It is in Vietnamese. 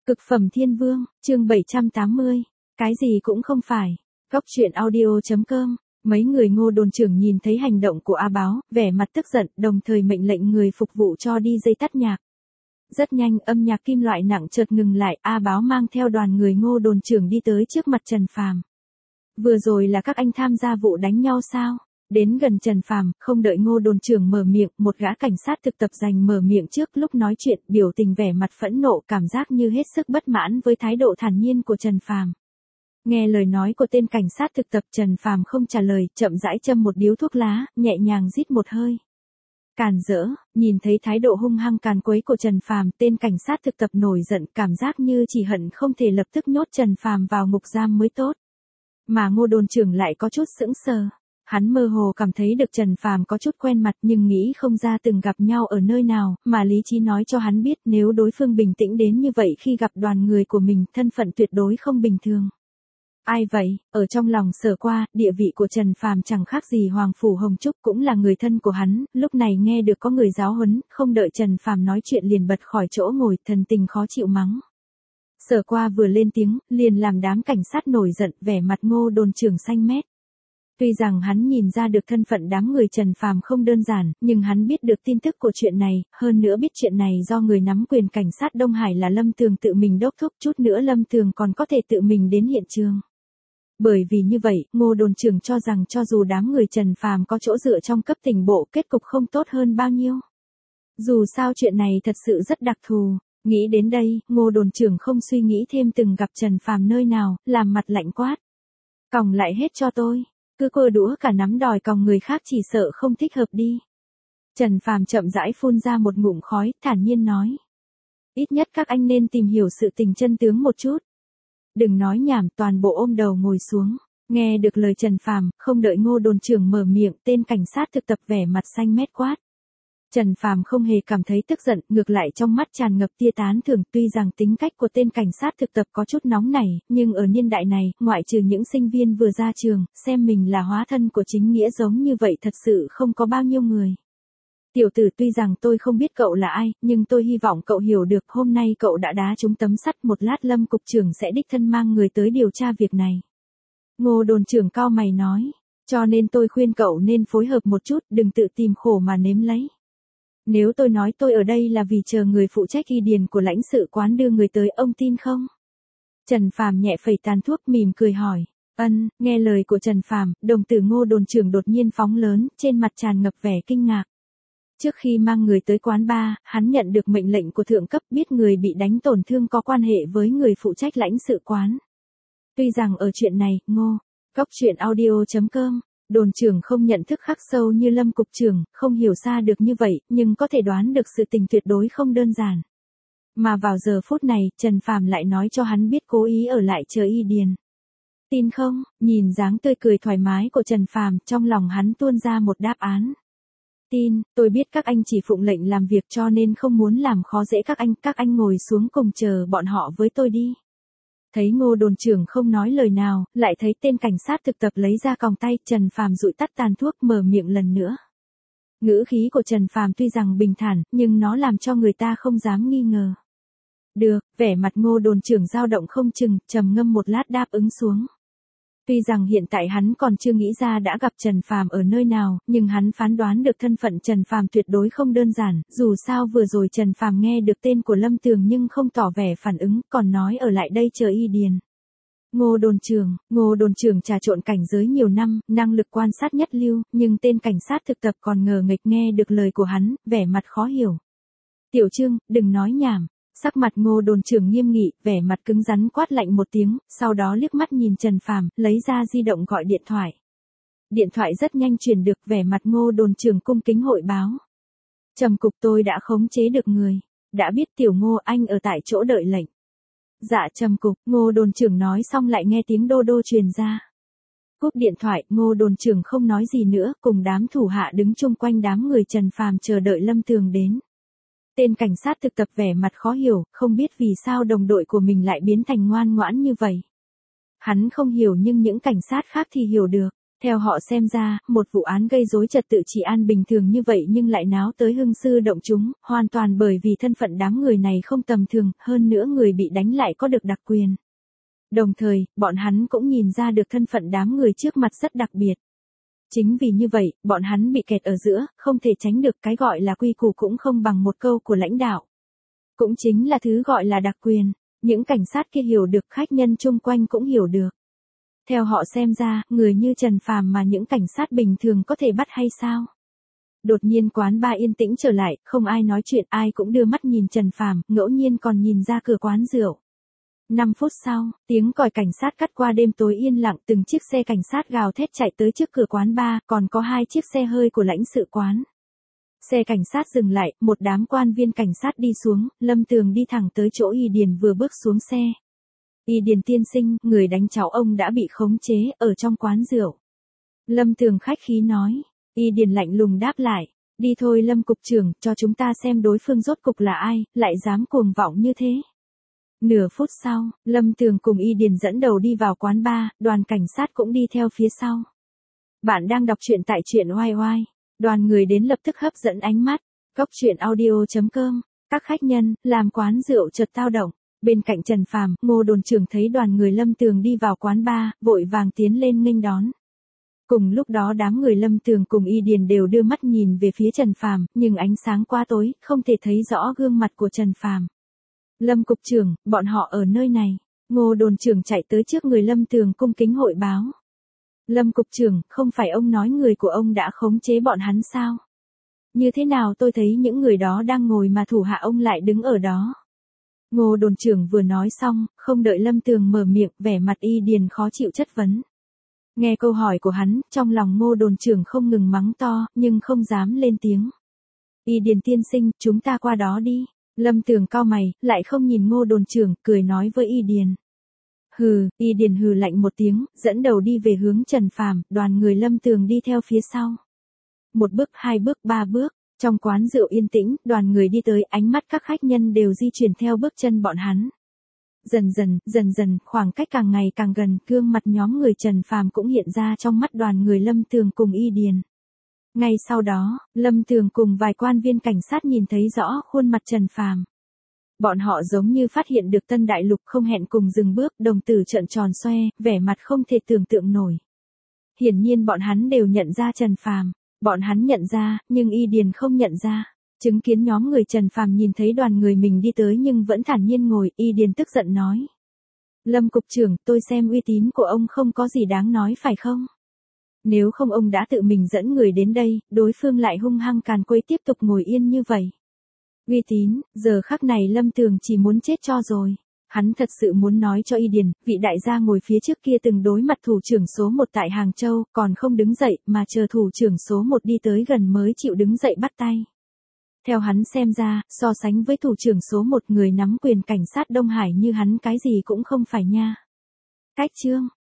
Cực phẩm thiên vương, chương 780. Cái gì cũng không phải. Góc truyện audio.com. Mấy người Ngô đồn trưởng nhìn thấy hành động của A Báo, vẻ mặt tức giận, đồng thời mệnh lệnh người phục vụ cho đi dây tắt nhạc. Rất nhanh, âm nhạc kim loại nặng chợt ngừng lại, A Báo mang theo đoàn người Ngô đồn trưởng đi tới trước mặt Trần Phàm. Vừa rồi là các anh tham gia vụ đánh nhau sao? Đến gần Trần Phàm, không đợi Ngô đồn trưởng mở miệng, một gã cảnh sát thực tập giành mở miệng trước, lúc nói chuyện, biểu tình vẻ mặt phẫn nộ, cảm giác như hết sức bất mãn với thái độ thản nhiên của Trần Phàm. Nghe lời nói của tên cảnh sát thực tập, Trần Phàm không trả lời, chậm rãi châm một điếu thuốc lá, nhẹ nhàng rít một hơi. Càn rỡ, nhìn thấy thái độ hung hăng càn quấy của Trần Phàm, tên cảnh sát thực tập nổi giận, cảm giác như chỉ hận không thể lập tức nhốt Trần Phàm vào ngục giam mới tốt. Mà Ngô đồn trưởng lại có chút sững sờ. Hắn mơ hồ cảm thấy được Trần Phàm có chút quen mặt nhưng nghĩ không ra từng gặp nhau ở nơi nào, mà lý trí nói cho hắn biết nếu đối phương bình tĩnh đến như vậy khi gặp đoàn người của mình, thân phận tuyệt đối không bình thường. Ai vậy? Ở trong lòng Sở Qua, địa vị của Trần Phàm chẳng khác gì Hoàng Phủ Hồng Trúc, cũng là người thân của hắn, lúc này nghe được có người giáo huấn, không đợi Trần Phàm nói chuyện liền bật khỏi chỗ ngồi, thần tình khó chịu mắng. Sở Qua vừa lên tiếng, liền làm đám cảnh sát nổi giận, vẻ mặt Ngô đồn trưởng xanh mét. Tuy rằng hắn nhìn ra được thân phận đám người Trần Phàm không đơn giản, nhưng hắn biết được tin tức của chuyện này, hơn nữa biết chuyện này do người nắm quyền cảnh sát Đông Hải là Lâm Tường tự mình đốc thúc, chút nữa Lâm Tường còn có thể tự mình đến hiện trường. Bởi vì như vậy, Ngô đồn trưởng cho rằng cho dù đám người Trần Phàm có chỗ dựa trong cấp tỉnh bộ, kết cục không tốt hơn bao nhiêu. Dù sao chuyện này thật sự rất đặc thù. Nghĩ đến đây, Ngô đồn trưởng không suy nghĩ thêm từng gặp Trần Phàm nơi nào, làm mặt lạnh quát. Còng lại hết cho tôi. Cứ cơ đũa cả nắm đòi còng người khác chỉ sợ không thích hợp đi. Trần Phàm chậm rãi phun ra một ngụm khói, thản nhiên nói. Ít nhất các anh nên tìm hiểu sự tình chân tướng một chút. Đừng nói nhảm, toàn bộ ôm đầu ngồi xuống. Nghe được lời Trần Phàm, không đợi Ngô đồn trưởng mở miệng, tên cảnh sát thực tập vẻ mặt xanh mét quát. Trần Phàm không hề cảm thấy tức giận, ngược lại trong mắt tràn ngập tia tán thưởng, tuy rằng tính cách của tên cảnh sát thực tập có chút nóng nảy, nhưng ở niên đại này, ngoại trừ những sinh viên vừa ra trường, xem mình là hóa thân của chính nghĩa giống như vậy thật sự không có bao nhiêu người. Tiểu tử, tuy rằng tôi không biết cậu là ai, nhưng tôi hy vọng cậu hiểu được hôm nay cậu đã đá trúng tấm sắt, một lát Lâm cục trưởng sẽ đích thân mang người tới điều tra việc này. Ngô đồn trưởng cau mày nói, cho nên tôi khuyên cậu nên phối hợp một chút, đừng tự tìm khổ mà nếm lấy. Nếu tôi nói tôi ở đây là vì chờ người phụ trách ghi điền của lãnh sự quán đưa người tới, ông tin không? Trần Phàm nhẹ phẩy tàn thuốc, mỉm cười hỏi. Nghe lời của Trần Phàm, đồng tử Ngô đồn trưởng đột nhiên phóng lớn, trên mặt tràn ngập vẻ kinh ngạc. Trước khi mang người tới quán bar, hắn nhận được mệnh lệnh của thượng cấp, biết người bị đánh tổn thương có quan hệ với người phụ trách lãnh sự quán. Tuy rằng ở chuyện này, Góc truyện audio.com, đồn trưởng không nhận thức khắc sâu như Lâm cục trưởng, không hiểu xa được như vậy, nhưng có thể đoán được sự tình tuyệt đối không đơn giản. Mà vào giờ phút này, Trần Phàm lại nói cho hắn biết cố ý ở lại chờ y điền. Tin không? Nhìn dáng tươi cười thoải mái của Trần Phàm, trong lòng hắn tuôn ra một đáp án. Tin, tôi biết các anh chỉ phụng lệnh làm việc cho nên không muốn làm khó dễ các anh ngồi xuống cùng chờ bọn họ với tôi đi. Thấy Ngô đồn trưởng không nói lời nào, lại thấy tên cảnh sát thực tập lấy ra còng tay, Trần Phàm dụi tắt tàn thuốc, mở miệng lần nữa. Ngữ khí của Trần Phàm tuy rằng bình thản, nhưng nó làm cho người ta không dám nghi ngờ. Được, vẻ mặt Ngô đồn trưởng dao động không chừng, trầm ngâm một lát đáp ứng xuống. Tuy rằng hiện tại hắn còn chưa nghĩ ra đã gặp Trần Phàm ở nơi nào, nhưng hắn phán đoán được thân phận Trần Phàm tuyệt đối không đơn giản, dù sao vừa rồi Trần Phàm nghe được tên của Lâm Tường nhưng không tỏ vẻ phản ứng, còn nói ở lại đây chờ y điền. Ngô đồn trưởng trà trộn cảnh giới nhiều năm, năng lực quan sát nhất lưu, nhưng tên cảnh sát thực tập còn ngờ nghịch nghe được lời của hắn, vẻ mặt khó hiểu. Tiểu Trương, đừng nói nhảm. Sắc mặt Ngô đồn trưởng nghiêm nghị, vẻ mặt cứng rắn quát lạnh một tiếng, sau đó liếc mắt nhìn Trần Phàm, lấy ra di động gọi điện thoại. Điện thoại rất nhanh truyền được, vẻ mặt Ngô đồn trưởng cung kính hội báo. Trầm cục, tôi đã khống chế được người. Đã biết tiểu Ngô, anh ở tại chỗ đợi lệnh. Dạ trầm cục, Ngô đồn trưởng nói xong lại nghe tiếng đô đô truyền ra. Cúp điện thoại, Ngô đồn trưởng không nói gì nữa, cùng đám thủ hạ đứng chung quanh đám người Trần Phàm chờ đợi Lâm Tường đến. Tên cảnh sát thực tập vẻ mặt khó hiểu, không biết vì sao đồng đội của mình lại biến thành ngoan ngoãn như vậy. Hắn không hiểu nhưng những cảnh sát khác thì hiểu được. Theo họ xem ra, một vụ án gây rối trật tự trị an bình thường như vậy nhưng lại náo tới hưng sư động chúng, hoàn toàn bởi vì thân phận đám người này không tầm thường, hơn nữa người bị đánh lại có được đặc quyền. Đồng thời, bọn hắn cũng nhìn ra được thân phận đám người trước mặt rất đặc biệt. Chính vì như vậy, bọn hắn bị kẹt ở giữa, không thể tránh được cái gọi là quy củ cũng không bằng một câu của lãnh đạo. Cũng chính là thứ gọi là đặc quyền, những cảnh sát kia hiểu được, khách nhân chung quanh cũng hiểu được. Theo họ xem ra, người như Trần Phàm mà những cảnh sát bình thường có thể bắt hay sao? Đột nhiên quán bar yên tĩnh trở lại, không ai nói chuyện, ai cũng đưa mắt nhìn Trần Phàm, ngẫu nhiên còn nhìn ra cửa quán rượu. 5 phút sau, tiếng còi cảnh sát cắt qua đêm tối yên lặng, từng chiếc xe cảnh sát gào thét chạy tới trước cửa quán bar, còn có 2 chiếc xe hơi của lãnh sự quán. Xe cảnh sát dừng lại, một đám quan viên cảnh sát đi xuống, Lâm Tường đi thẳng tới chỗ Y Điền vừa bước xuống xe. Y Điền tiên sinh, người đánh cháu ông đã bị khống chế, ở trong quán rượu. Lâm Tường khách khí nói. Y Điền lạnh lùng đáp lại. Đi thôi Lâm cục trưởng, cho chúng ta xem đối phương rốt cục là ai, lại dám cuồng vọng như thế. Nửa phút sau, Lâm Tường cùng Y Điền dẫn đầu đi vào quán bar, đoàn cảnh sát cũng đi theo phía sau. Bạn đang đọc truyện tại truyện oai oai. Đoàn người đến lập tức hấp dẫn ánh mắt. Góc truyện audio.com. Các khách nhân, làm quán rượu chợt tao động. Bên cạnh Trần Phàm, Ngô đồn trưởng thấy đoàn người Lâm Tường đi vào quán bar, vội vàng tiến lên nghênh đón. Cùng lúc đó đám người Lâm Tường cùng Y Điền đều đưa mắt nhìn về phía Trần Phàm, nhưng ánh sáng quá tối, không thể thấy rõ gương mặt của Trần Phàm. Lâm cục trưởng, bọn họ ở nơi này. Ngô đồn trưởng chạy tới trước người Lâm Tường cung kính hội báo. Lâm cục trưởng, không phải ông nói người của ông đã khống chế bọn hắn sao? Như thế nào tôi thấy những người đó đang ngồi mà thủ hạ ông lại đứng ở đó? Ngô đồn trưởng vừa nói xong, không đợi Lâm Tường mở miệng, vẻ mặt Y Điền khó chịu chất vấn. Nghe câu hỏi của hắn, trong lòng Ngô đồn trưởng không ngừng mắng to, nhưng không dám lên tiếng. Y Điền tiên sinh, chúng ta qua đó đi. Lâm Tường cau mày, lại không nhìn Ngô đồn trưởng, cười nói với Y Điền. Hừ, Y Điền hừ lạnh một tiếng, dẫn đầu đi về hướng Trần Phàm, đoàn người Lâm Tường đi theo phía sau. 1 bước, 2 bước, 3 bước, trong quán rượu yên tĩnh, đoàn người đi tới, ánh mắt các khách nhân đều di chuyển theo bước chân bọn hắn. Dần dần, khoảng cách càng ngày càng gần, gương mặt nhóm người Trần Phàm cũng hiện ra trong mắt đoàn người Lâm Tường cùng Y Điền. Ngay sau đó, Lâm Tường cùng vài quan viên cảnh sát nhìn thấy rõ khuôn mặt Trần Phàm. Bọn họ giống như phát hiện được tân đại lục, không hẹn cùng dừng bước, đồng tử trợn tròn xoe, vẻ mặt không thể tưởng tượng nổi. Hiển nhiên bọn hắn đều nhận ra Trần Phàm. Bọn hắn nhận ra, nhưng Y Điền không nhận ra. Chứng kiến nhóm người Trần Phàm nhìn thấy đoàn người mình đi tới nhưng vẫn thản nhiên ngồi, Y Điền tức giận nói. Lâm cục trưởng, tôi xem uy tín của ông không có gì đáng nói phải không? Nếu không ông đã tự mình dẫn người đến đây, đối phương lại hung hăng càn quấy tiếp tục ngồi yên như vậy. Uy tín, giờ khắc này Lâm Tường chỉ muốn chết cho rồi. Hắn thật sự muốn nói cho Y Điền, vị đại gia ngồi phía trước kia từng đối mặt thủ trưởng số 1 tại Hàng Châu, còn không đứng dậy, mà chờ thủ trưởng số 1 đi tới gần mới chịu đứng dậy bắt tay. Theo hắn xem ra, so sánh với thủ trưởng số 1 người nắm quyền cảnh sát Đông Hải như hắn cái gì cũng không phải nha. Cách chương